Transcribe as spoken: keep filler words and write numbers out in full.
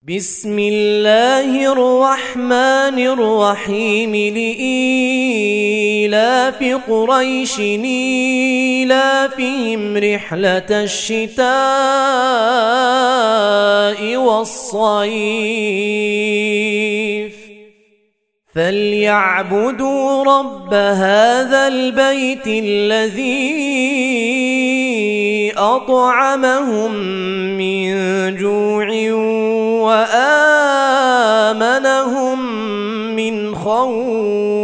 بسم الله الرحمن الرحيم. لإيلاف قريش إيلافهم رحلة الشتاء والصيف فليعبدوا رب هذا البيت الذي أطعمهم من جوع وآمنهم من خوف.